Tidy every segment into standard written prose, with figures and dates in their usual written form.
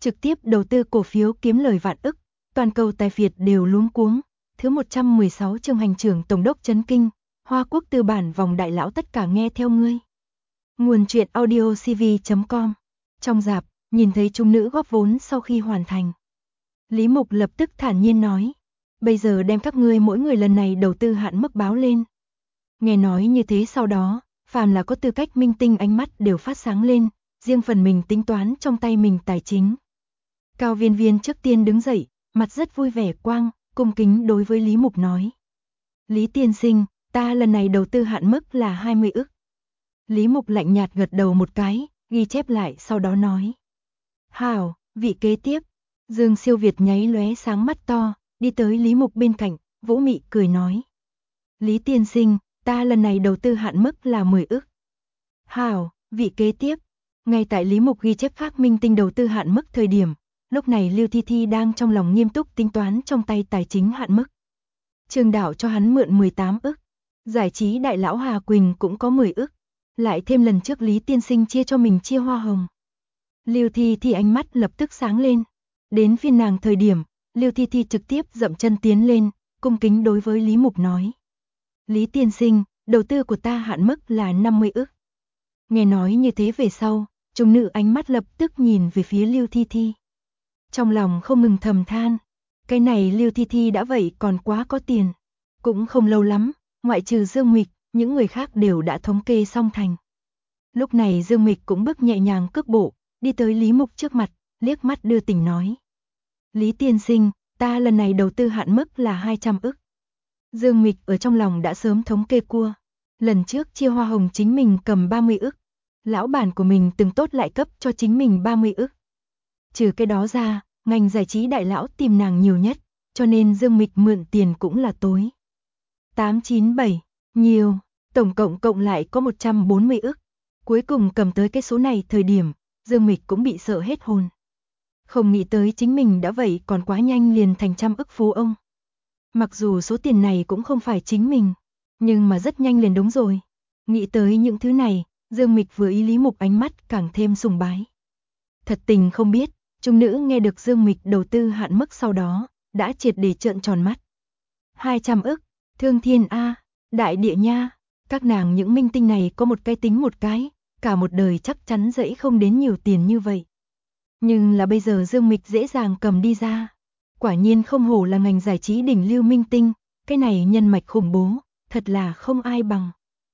trực tiếp đầu tư cổ phiếu kiếm lời vạn ức, toàn cầu tài phiệt đều luống cuống. Thứ 116 chương hành trưởng tổng đốc chấn kinh, Hoa Quốc tư bản vòng đại lão tất cả nghe theo ngươi. Nguồn truyện audio cv.com. Trong rạp, nhìn thấy trung nữ góp vốn sau khi hoàn thành. Lý Mục lập tức thản nhiên nói, bây giờ đem các ngươi mỗi người lần này đầu tư hạn mức báo lên. Nghe nói như thế sau đó, phàm là có tư cách minh tinh ánh mắt đều phát sáng lên, riêng phần mình tính toán trong tay mình tài chính. Cao Viên Viên trước tiên đứng dậy, mặt rất vui vẻ cung kính đối với Lý Mục nói. Lý tiên sinh, ta lần này đầu tư hạn mức là 20 ức. Lý Mục lạnh nhạt gật đầu một cái, ghi chép lại sau đó nói. Hảo, vị kế tiếp. Dương Siêu Việt nháy lóe sáng mắt to, đi tới Lý Mục bên cạnh, Vũ Mị cười nói. Lý tiên sinh, ta lần này đầu tư hạn mức là 10 ức. Hảo, vị kế tiếp. Ngay tại Lý Mục ghi chép phát minh tinh đầu tư hạn mức thời điểm, lúc này Lưu Thi Thi đang trong lòng nghiêm túc tính toán trong tay tài chính hạn mức. Trương Đạo cho hắn mượn 18 ức. Giải trí đại lão Hà Quỳnh cũng có 10 ức. Lại thêm lần trước Lý tiên sinh chia cho mình chia hoa hồng. Lưu Thi Thi ánh mắt lập tức sáng lên. Đến phiên nàng thời điểm, Lưu Thi Thi trực tiếp dậm chân tiến lên, cung kính đối với Lý Mục nói. Lý tiên sinh, đầu tư của ta hạn mức là 50 ức. Nghe nói như thế về sau, trung nữ ánh mắt lập tức nhìn về phía Lưu Thi Thi. Trong lòng không ngừng thầm than, cái này Lưu Thi Thi đã vậy còn quá có tiền. Cũng không lâu lắm, ngoại trừ Dương Mịch, những người khác đều đã thống kê xong thành. Lúc này Dương Mịch cũng bước nhẹ nhàng cước bộ, đi tới Lý Mục trước mặt, liếc mắt đưa tình nói. Lý tiên sinh, ta lần này đầu tư hạn mức là 200 ức. Dương Mịch ở trong lòng đã sớm thống kê cua. Lần trước chia hoa hồng chính mình cầm 30 ức. Lão bản của mình từng tốt lại cấp cho chính mình 30 ức. Trừ cái đó ra, ngành giải trí đại lão tìm nàng nhiều nhất, cho nên Dương Mịch mượn tiền cũng là tối. 897, nhiều, tổng cộng lại có 140 ức. Cuối cùng cầm tới cái số này thời điểm, Dương Mịch cũng bị sợ hết hồn. Không nghĩ tới chính mình đã vậy còn quá nhanh liền thành trăm ức phú ông. Mặc dù số tiền này cũng không phải chính mình, nhưng mà rất nhanh liền đúng rồi. Nghĩ tới những thứ này, Dương Mịch vừa ý Lý Mục ánh mắt càng thêm sùng bái. Thật tình không biết, trung nữ nghe được Dương Mịch đầu tư hạn mức sau đó, đã triệt để trợn tròn mắt. 200 ức, Thương Thiên A, Đại Địa Nha, các nàng những minh tinh này có một cái tính một cái, cả một đời chắc chắn dẫy không đến nhiều tiền như vậy. Nhưng là bây giờ Dương Mịch dễ dàng cầm đi ra. Quả nhiên không hổ là ngành giải trí đỉnh lưu minh tinh, cái này nhân mạch khủng bố, thật là không ai bằng.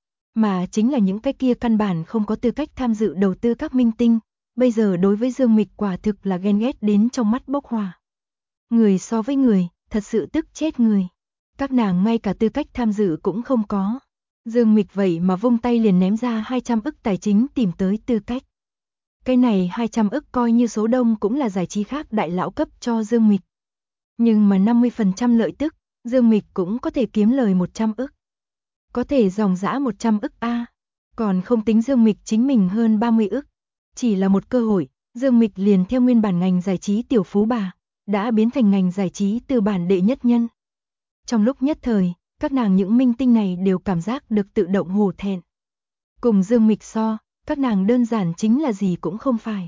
Mà chính là những cái kia căn bản không có tư cách tham dự đầu tư các minh tinh, bây giờ đối với Dương Mịch quả thực là ghen ghét đến trong mắt bốc hỏa. Người so với người, thật sự tức chết người. Các nàng ngay cả tư cách tham dự cũng không có. Dương Mịch vậy mà vung tay liền ném ra 200 ức tài chính tìm tới tư cách. Cái này 200 ức coi như số đông cũng là giải trí khác đại lão cấp cho Dương Mịch. Nhưng mà 50% lợi tức, Dương Mịch cũng có thể kiếm lời 100 ức. Có thể dòng dã 100 ức A. Còn không tính Dương Mịch chính mình hơn 30 ức. Chỉ là một cơ hội, Dương Mịch liền theo nguyên bản ngành giải trí tiểu phú bà, đã biến thành ngành giải trí tư bản đệ nhất nhân. Trong lúc nhất thời, các nàng những minh tinh này đều cảm giác được tự động hổ thẹn. Cùng Dương Mịch so, các nàng đơn giản chính là gì cũng không phải.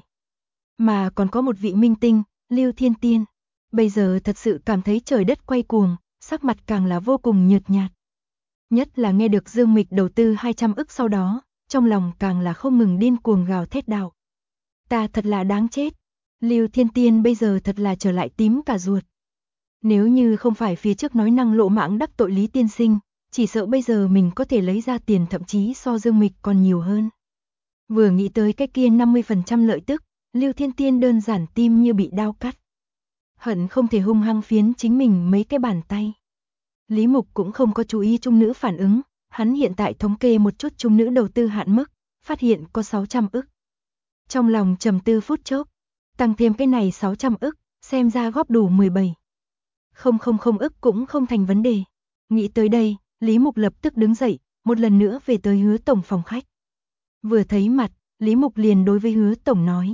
Mà còn có một vị minh tinh, Lưu Thiên Tiên. Bây giờ thật sự cảm thấy trời đất quay cuồng, sắc mặt càng là vô cùng nhợt nhạt. Nhất là nghe được Dương Mịch đầu tư 200 ức sau đó, trong lòng càng là không ngừng điên cuồng gào thét đạo. Ta thật là đáng chết. Lưu Thiên Tiên bây giờ thật là trở lại tím cả ruột. Nếu như không phải phía trước nói năng lộ mãng đắc tội Lý tiên sinh, chỉ sợ bây giờ mình có thể lấy ra tiền thậm chí so Dương Mịch còn nhiều hơn. Vừa nghĩ tới cái kia 50% lợi tức, Lưu Thiên Tiên đơn giản tim như bị đao cắt. Hận không thể hung hăng phiến chính mình mấy cái bàn tay. Lý Mục cũng không có chú ý trung nữ phản ứng, hắn hiện tại thống kê một chút trung nữ đầu tư hạn mức, phát hiện có 600 ức. Trong lòng trầm tư phút chốc, tăng thêm cái này 600 ức, xem ra góp đủ 17. 000 ức cũng không thành vấn đề. Nghĩ tới đây, Lý Mục lập tức đứng dậy, một lần nữa về tới Hứa tổng phòng khách. Vừa thấy mặt, Lý Mục liền đối với Hứa tổng nói.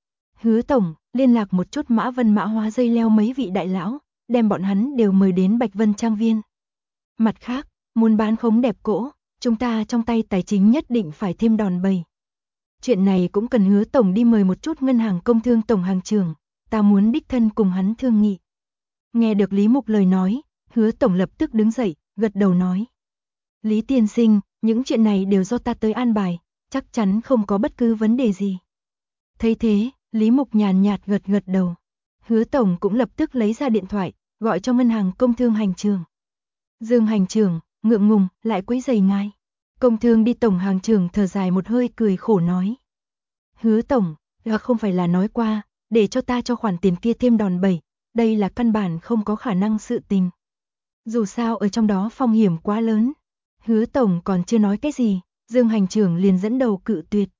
Hứa tổng, liên lạc một chút Mã Vân Mã Hóa dây leo mấy vị đại lão, đem bọn hắn đều mời đến Bạch Vân Trang Viên. Mặt khác, muốn bán khống đẹp cỗ, chúng ta trong tay tài chính nhất định phải thêm đòn bẩy. Chuyện này cũng cần Hứa tổng đi mời một chút ngân hàng công thương tổng hàng trưởng, ta muốn đích thân cùng hắn thương nghị. Nghe được Lý Mục lời nói, Hứa tổng lập tức đứng dậy, gật đầu nói. Lý tiên sinh, những chuyện này đều do ta tới an bài, chắc chắn không có bất cứ vấn đề gì. Thấy thế, Lý Mục nhàn nhạt gật gật đầu. Hứa tổng cũng lập tức lấy ra điện thoại, gọi cho ngân hàng công thương hành trưởng. Dương hành trưởng, ngượng ngùng, lại quấy rầy ngài. Công thương đi tổng hàng trưởng thở dài một hơi cười khổ nói. Hứa tổng, không phải là nói qua, để cho ta cho khoản tiền kia thêm đòn bẩy, đây là căn bản không có khả năng sự tình. Dù sao ở trong đó phong hiểm quá lớn. Hứa tổng còn chưa nói cái gì, Dương hành trưởng liền dẫn đầu cự tuyệt.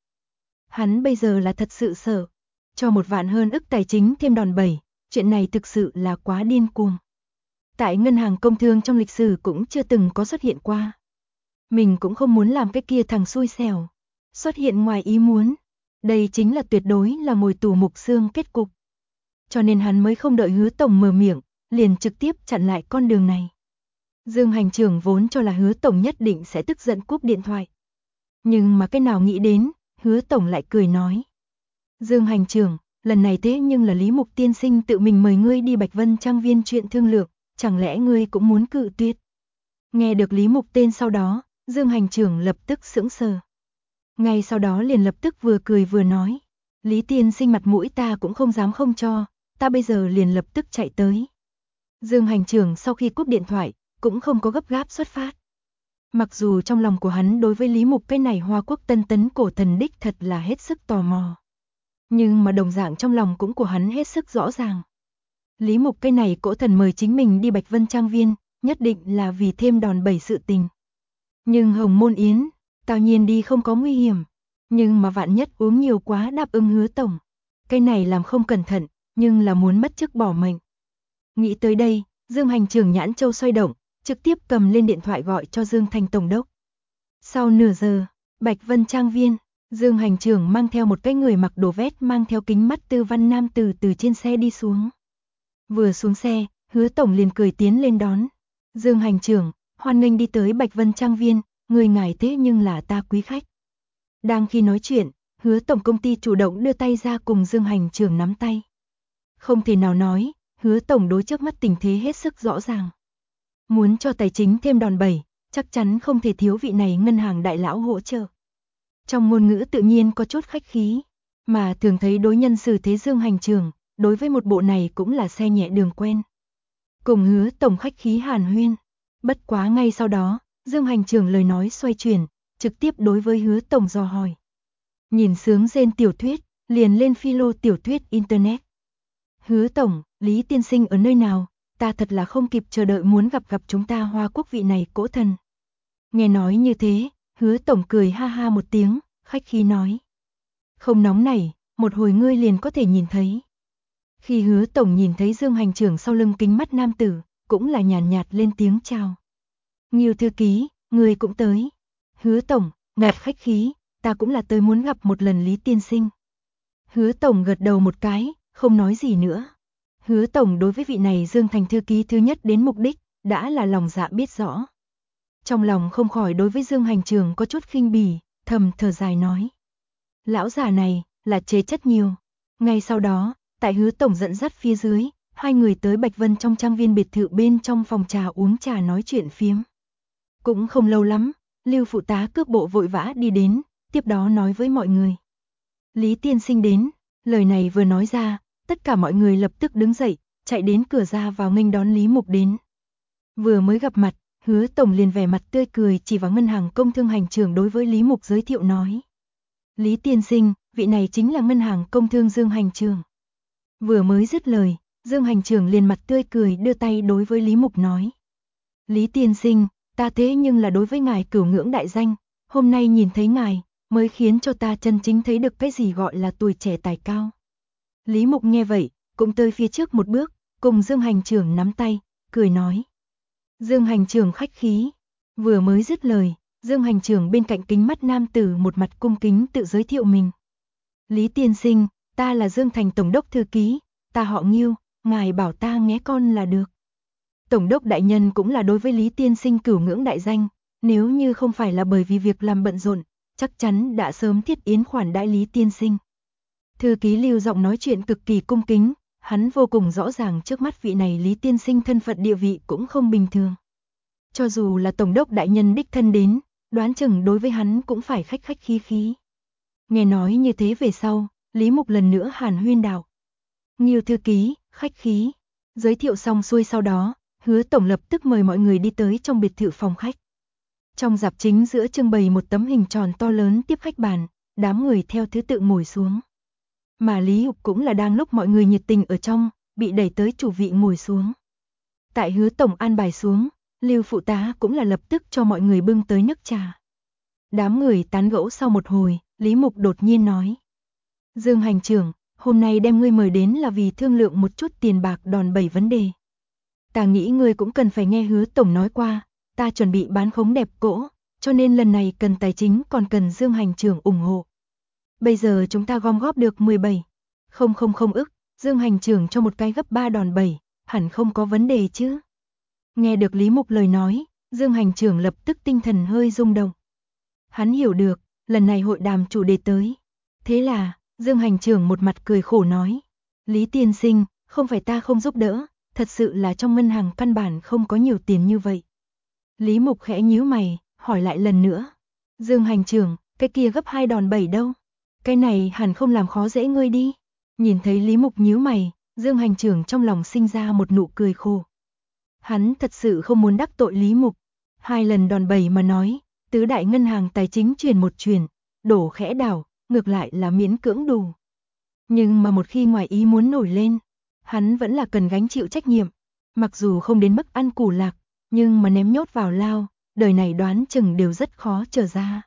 Hắn bây giờ là thật sự sợ, cho 1 vạn hơn ức tài chính thêm đòn bẩy, chuyện này thực sự là quá điên cuồng. Tại ngân hàng công thương trong lịch sử cũng chưa từng có xuất hiện qua. Mình cũng không muốn làm cái kia thằng xui xẻo xuất hiện ngoài ý muốn. Đây chính là tuyệt đối là ngồi tù mục xương kết cục. Cho nên hắn mới không đợi Hứa tổng mở miệng, liền trực tiếp chặn lại con đường này. Dương hành trưởng vốn cho là Hứa tổng nhất định sẽ tức giận cúp điện thoại. Nhưng mà cái nào nghĩ đến, Hứa tổng lại cười nói. Dương hành trưởng, lần này thế nhưng là Lý Mục tiên sinh tự mình mời ngươi đi Bạch Vân Trang viên chuyện thương lượng, chẳng lẽ ngươi cũng muốn cự tuyệt? Nghe được Lý Mục tên sau đó, Dương hành trưởng lập tức sững sờ. Ngay sau đó liền lập tức vừa cười vừa nói. Lý tiên sinh mặt mũi ta cũng không dám không cho, ta bây giờ liền lập tức chạy tới. Dương hành trưởng sau khi cúp điện thoại, cũng không có gấp gáp xuất phát. Mặc dù trong lòng của hắn đối với Lý Mục cái này Hoa Quốc tân tấn cổ thần đích thật là hết sức tò mò. Nhưng mà đồng dạng trong lòng cũng của hắn hết sức rõ ràng. Lý Mục cái này cổ thần mời chính mình đi Bạch Vân Trang viên, nhất định là vì thêm đòn bẩy sự tình. Nhưng Hồng Môn Yến, tao nhiên đi không có nguy hiểm. Nhưng mà vạn nhất uống nhiều quá đáp ứng Hứa tổng. Cái này làm không cẩn thận, nhưng là muốn mất chức bỏ mệnh. Nghĩ tới đây, Dương hành trưởng nhãn châu xoay động, trực tiếp cầm lên điện thoại gọi cho Dương Thành tổng đốc. Sau nửa giờ, Bạch Vân Trang viên, Dương hành trưởng mang theo một cái người mặc đồ vest mang theo kính mắt tư văn nam từ trên xe đi xuống. Vừa xuống xe, Hứa tổng liền cười tiến lên đón. Dương hành trưởng, hoan nghênh đi tới Bạch Vân Trang viên, người ngài thế nhưng là ta quý khách. Đang khi nói chuyện, Hứa tổng công ty chủ động đưa tay ra cùng Dương hành trưởng nắm tay. Không thể nào nói, Hứa tổng đối trước mắt tình thế hết sức rõ ràng. Muốn cho tài chính thêm đòn bẩy, chắc chắn không thể thiếu vị này ngân hàng đại lão hỗ trợ. Trong ngôn ngữ tự nhiên có chút khách khí, mà thường thấy đối nhân xử thế Dương hành trưởng, đối với một bộ này cũng là xe nhẹ đường quen. Cùng Hứa tổng khách khí hàn huyên, bất quá ngay sau đó, Dương hành trưởng lời nói xoay chuyển, trực tiếp đối với Hứa tổng dò hỏi. Nhìn sướng rên tiểu thuyết, liền lên philo tiểu thuyết internet. Hứa tổng, Lý tiên sinh ở nơi nào? Ta thật là không kịp chờ đợi muốn gặp chúng ta Hoa Quốc vị này cỗ thần. Nghe nói như thế, Hứa tổng cười ha ha một tiếng, khách khí nói. Không nóng nảy, một hồi ngươi liền có thể nhìn thấy. Khi Hứa tổng nhìn thấy Dương hành trưởng sau lưng kính mắt nam tử, cũng là nhàn nhạt lên tiếng chào. Nghiêu thư ký, ngươi cũng tới. Hứa tổng, ngài khách khí, ta cũng là tới muốn gặp một lần Lý tiên sinh. Hứa tổng gật đầu một cái, không nói gì nữa. Hứa tổng đối với vị này Dương thành thư ký thứ nhất đến mục đích, đã là lòng dạ biết rõ. Trong lòng không khỏi đối với Dương hành trưởng có chút khinh bỉ, thầm thở dài nói. Lão già này, là chế chất nhiều. Ngay sau đó, tại Hứa tổng dẫn dắt phía dưới, hai người tới Bạch Vân trong trang viên biệt thự bên trong phòng trà uống trà nói chuyện phiếm. Cũng không lâu lắm, Lưu phụ tá cước bộ vội vã đi đến, tiếp đó nói với mọi người. Lý tiên sinh đến, lời này vừa nói ra, tất cả mọi người lập tức đứng dậy, chạy đến cửa ra vào nghênh đón Lý Mục đến. Vừa mới gặp mặt, Hứa tổng liền vẻ mặt tươi cười chỉ vào ngân hàng công thương hành trưởng đối với Lý Mục giới thiệu nói. Lý tiên sinh, vị này chính là ngân hàng công thương Dương hành trưởng. Vừa mới dứt lời, Dương hành trưởng liền mặt tươi cười đưa tay đối với Lý Mục nói. Lý tiên sinh, ta thế nhưng là đối với ngài cửu ngưỡng đại danh, hôm nay nhìn thấy ngài, mới khiến cho ta chân chính thấy được cái gì gọi là tuổi trẻ tài cao. Lý Mục nghe vậy, cũng tới phía trước một bước, cùng Dương hành trưởng nắm tay, cười nói. Dương hành trưởng khách khí. Vừa mới dứt lời, Dương hành trưởng bên cạnh kính mắt nam tử một mặt cung kính tự giới thiệu mình. Lý tiên sinh, ta là Dương Thành tổng đốc thư ký, ta họ Nghiêu, ngài bảo ta nghe con là được. Tổng đốc đại nhân cũng là đối với Lý tiên sinh cửu ngưỡng đại danh, nếu như không phải là bởi vì việc làm bận rộn, chắc chắn đã sớm thiết yến khoản đãi Lý tiên sinh. Thư ký Lưu giọng nói chuyện cực kỳ cung kính, Hắn vô cùng rõ ràng trước mắt vị này Lý tiên sinh thân phận địa vị cũng không bình thường. Cho dù là tổng đốc đại nhân đích thân đến, đoán chừng đối với hắn cũng phải khách khách khí khí. Nghe nói như thế về sau, Lý Mục lần nữa hàn huyên đạo. Ngưu thư ký, khách khí. Giới thiệu xong xuôi sau đó, Hứa tổng lập tức mời mọi người đi tới trong biệt thự phòng khách. Trong dạp chính giữa trưng bày một tấm hình tròn to lớn tiếp khách bàn, đám người theo thứ tự ngồi xuống. Mà Lý Mục cũng là đang lúc mọi người nhiệt tình ở trong, bị đẩy tới chủ vị ngồi xuống. Tại Hứa tổng an bài xuống, Lưu phụ tá cũng là lập tức cho mọi người bưng tới nước trà. Đám người tán gẫu sau một hồi, Lý Mục đột nhiên nói. Dương hành trưởng, hôm nay đem ngươi mời đến là vì thương lượng một chút tiền bạc đòn bẩy vấn đề. Ta nghĩ ngươi cũng cần phải nghe Hứa tổng nói qua, ta chuẩn bị bán khống đẹp cỗ, cho nên lần này cần tài chính còn cần Dương hành trưởng ủng hộ. Bây giờ chúng ta gom góp được 17,000 ức, Dương hành trưởng cho một cái gấp 3 đòn bẩy, hẳn không có vấn đề chứ. Nghe được Lý Mục lời nói, Dương hành trưởng lập tức tinh thần hơi rung động. Hắn hiểu được, lần này hội đàm chủ đề tới. Thế là, Dương hành trưởng một mặt cười khổ nói. Lý tiên sinh, không phải ta không giúp đỡ, thật sự là trong ngân hàng căn bản không có nhiều tiền như vậy. Lý Mục khẽ nhíu mày, hỏi lại lần nữa. Dương hành trưởng, cái kia gấp 2 đòn bẩy đâu? Cái này hẳn không làm khó dễ ngươi đi. Nhìn thấy Lý Mục nhíu mày, Dương hành trưởng trong lòng sinh ra một nụ cười khổ. Hắn thật sự không muốn đắc tội Lý Mục. 2 lần đòn bẩy mà nói, tứ đại ngân hàng tài chính chuyển một chuyển, đổ khẽ đảo, ngược lại là miễn cưỡng đủ. Nhưng mà một khi ngoài ý muốn nổi lên, hắn vẫn là cần gánh chịu trách nhiệm. Mặc dù không đến mức ăn củ lạc, nhưng mà ném nhốt vào lao, đời này đoán chừng đều rất khó trở ra.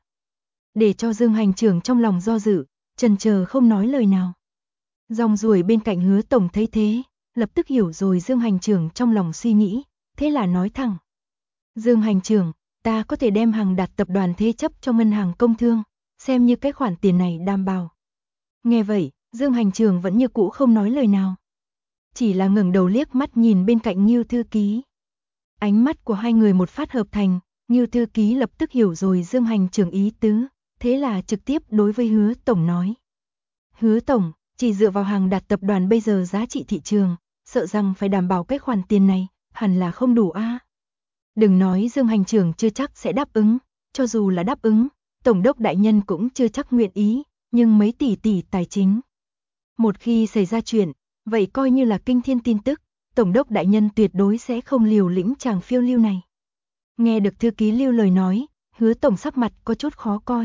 Để cho Dương hành trưởng trong lòng do dự, chần chờ không nói lời nào. Rong ruổi bên cạnh Hứa tổng thấy thế, lập tức hiểu rồi Dương hành trưởng trong lòng suy nghĩ, thế là nói thẳng. Dương hành trưởng, ta có thể đem Hằng Đạt tập đoàn thế chấp cho ngân hàng công thương, xem như cái khoản tiền này đảm bảo. Nghe vậy, Dương hành trưởng vẫn như cũ không nói lời nào. Chỉ là ngẩng đầu liếc mắt nhìn bên cạnh Ngưu thư ký. Ánh mắt của hai người một phát hợp thành, Ngưu thư ký lập tức hiểu rồi Dương hành trưởng ý tứ, thế là trực tiếp đối với Hứa tổng nói. Hứa tổng, chỉ dựa vào Hằng Đạt tập đoàn bây giờ giá trị thị trường, sợ rằng phải đảm bảo cái khoản tiền này, hẳn là không đủ a. Đừng nói Dương hành trưởng chưa chắc sẽ đáp ứng, cho dù là đáp ứng, tổng đốc đại nhân cũng chưa chắc nguyện ý, nhưng mấy tỷ tài chính. Một khi xảy ra chuyện, vậy coi như là kinh thiên tin tức, tổng đốc đại nhân tuyệt đối sẽ không liều lĩnh chàng phiêu lưu này. Nghe được thư ký Lưu lời nói, Hứa tổng sắc mặt có chút khó coi.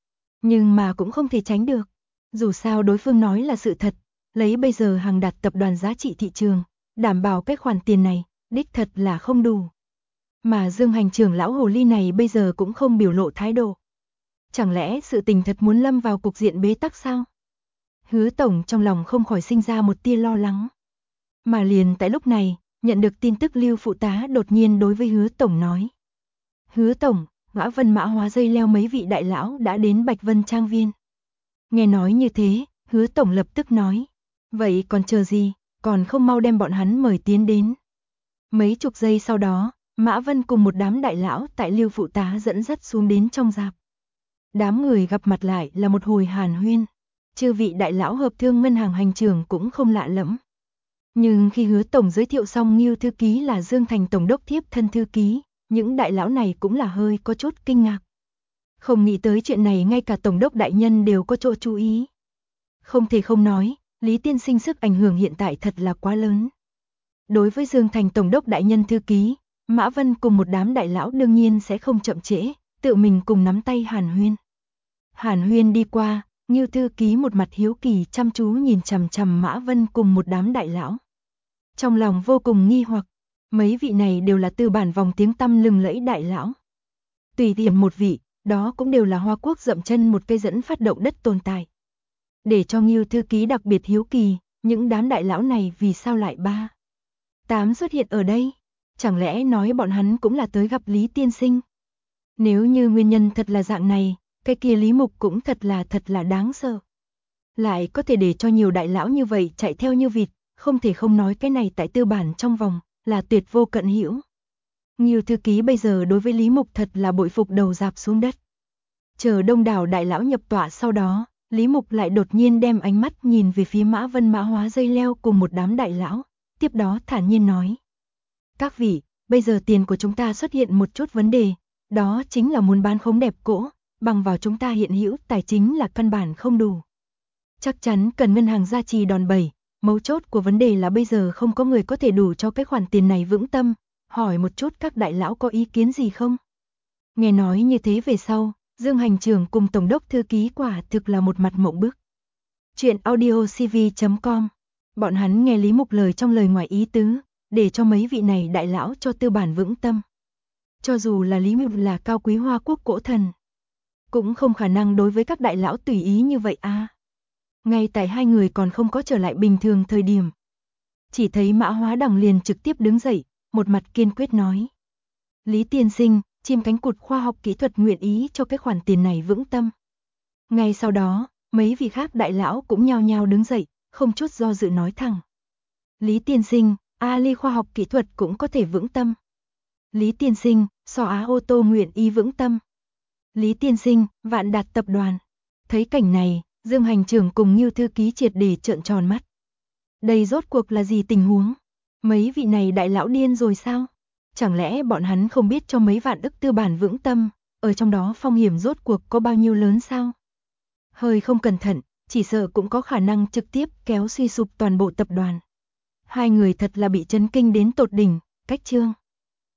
Nhưng mà cũng không thể tránh được, dù sao đối phương nói là sự thật, lấy bây giờ Hằng Đạt tập đoàn giá trị thị trường, đảm bảo cái khoản tiền này, đích thật là không đủ. Mà Dương hành trưởng lão hồ ly này bây giờ cũng không biểu lộ thái độ. Chẳng lẽ sự tình thật muốn lâm vào cục diện bế tắc sao? Hứa tổng trong lòng không khỏi sinh ra một tia lo lắng. Mà liền tại lúc này, nhận được tin tức Lưu phụ tá đột nhiên đối với Hứa tổng nói. Hứa tổng, Mã Vân Mã Hóa dây leo mấy vị đại lão đã đến Bạch Vân Trang Viên. Nghe nói như thế, Hứa tổng lập tức nói. Vậy còn chờ gì, còn không mau đem bọn hắn mời tiến đến. Mấy chục giây sau đó, Mã Vân cùng một đám đại lão tại Lưu phụ tá dẫn dắt xuống đến trong dạp. Đám người gặp mặt lại là một hồi hàn huyên. Chư vị đại lão hợp thương ngân hàng hành trưởng cũng không lạ lẫm. Nhưng khi Hứa tổng giới thiệu xong Ngưu thư ký là Dương Thành tổng đốc thiếp thân thư ký, những đại lão này cũng là hơi có chút kinh ngạc. Không nghĩ tới chuyện này ngay cả tổng đốc đại nhân đều có chỗ chú ý. Không thể không nói, Lý tiên sinh sức ảnh hưởng hiện tại thật là quá lớn. Đối với Dương Thành tổng đốc đại nhân thư ký, Mã Vân cùng một đám đại lão đương nhiên sẽ không chậm trễ, tự mình cùng nắm tay hàn huyên. Hàn huyên đi qua, Ngưu thư ký một mặt hiếu kỳ chăm chú nhìn chằm chằm Mã Vân cùng một đám đại lão. Trong lòng vô cùng nghi hoặc, mấy vị này đều là tư bản vòng tiếng tăm lừng lẫy đại lão. Tùy tiện một vị, đó cũng đều là Hoa Quốc dậm chân một cây dẫn phát động đất tồn tại. Để cho Ngưu thư ký đặc biệt hiếu kỳ, những đám đại lão này vì sao lại 8 xuất hiện ở đây? Chẳng lẽ nói bọn hắn cũng là tới gặp Lý tiên sinh? Nếu như nguyên nhân thật là dạng này, cái kia Lý Mục cũng thật là đáng sợ. Lại có thể để cho nhiều đại lão như vậy chạy theo như vịt, không thể không nói cái này tại tư bản trong vòng, là tuyệt vô cận hữu. Ngưu thư ký bây giờ đối với Lý Mục thật là bội phục đầu rạp xuống đất. Chờ đông đảo đại lão nhập tọa sau đó, Lý Mục lại đột nhiên đem ánh mắt nhìn về phía Mã Vân Mã Hóa dây leo cùng một đám đại lão, tiếp đó thản nhiên nói. Các vị, bây giờ tiền của chúng ta xuất hiện một chút vấn đề, đó chính là muốn bán khống đẹp cỗ, bằng vào chúng ta hiện hữu tài chính là căn bản không đủ. Chắc chắn cần ngân hàng gia trì đòn bẩy, mấu chốt của vấn đề là bây giờ không có người có thể đủ cho cái khoản tiền này vững tâm, hỏi một chút các đại lão có ý kiến gì không? Nghe nói như thế về sau, Dương hành trưởng cùng tổng đốc thư ký quả thực là một mặt mộng bức. Chuyện audiocv.com. Bọn hắn nghe Lý Mục lời trong lời ngoài ý tứ, để cho mấy vị này đại lão cho tư bản vững tâm. Cho dù là Lý Mục là cao quý Hoa Quốc cổ thần, cũng không khả năng đối với các đại lão tùy ý như vậy à. Ngay tại hai người còn không có trở lại bình thường thời điểm, chỉ thấy Mã Hóa Đằng liền trực tiếp đứng dậy, một mặt kiên quyết nói. Lý tiên sinh, chim cánh cụt khoa học kỹ thuật nguyện ý cho cái khoản tiền này vững tâm. Ngay sau đó, mấy vị khác đại lão cũng nhao nhao đứng dậy, không chút do dự nói thẳng. Lý tiên sinh, Ali khoa học kỹ thuật cũng có thể vững tâm. Lý tiên sinh, So Á ô tô nguyện ý vững tâm. Lý tiên sinh, Vạn Đạt tập đoàn. Thấy cảnh này, Dương hành trưởng cùng Ngưu thư ký triệt để trợn tròn mắt. Đây rốt cuộc là gì tình huống? Mấy vị này đại lão điên rồi sao? Chẳng lẽ bọn hắn không biết cho mấy vạn ức tư bản vững tâm, ở trong đó phong hiểm rốt cuộc có bao nhiêu lớn sao? Hơi không cẩn thận, chỉ sợ cũng có khả năng trực tiếp kéo suy sụp toàn bộ tập đoàn. Hai người thật là bị chấn kinh đến tột đỉnh, cách chương.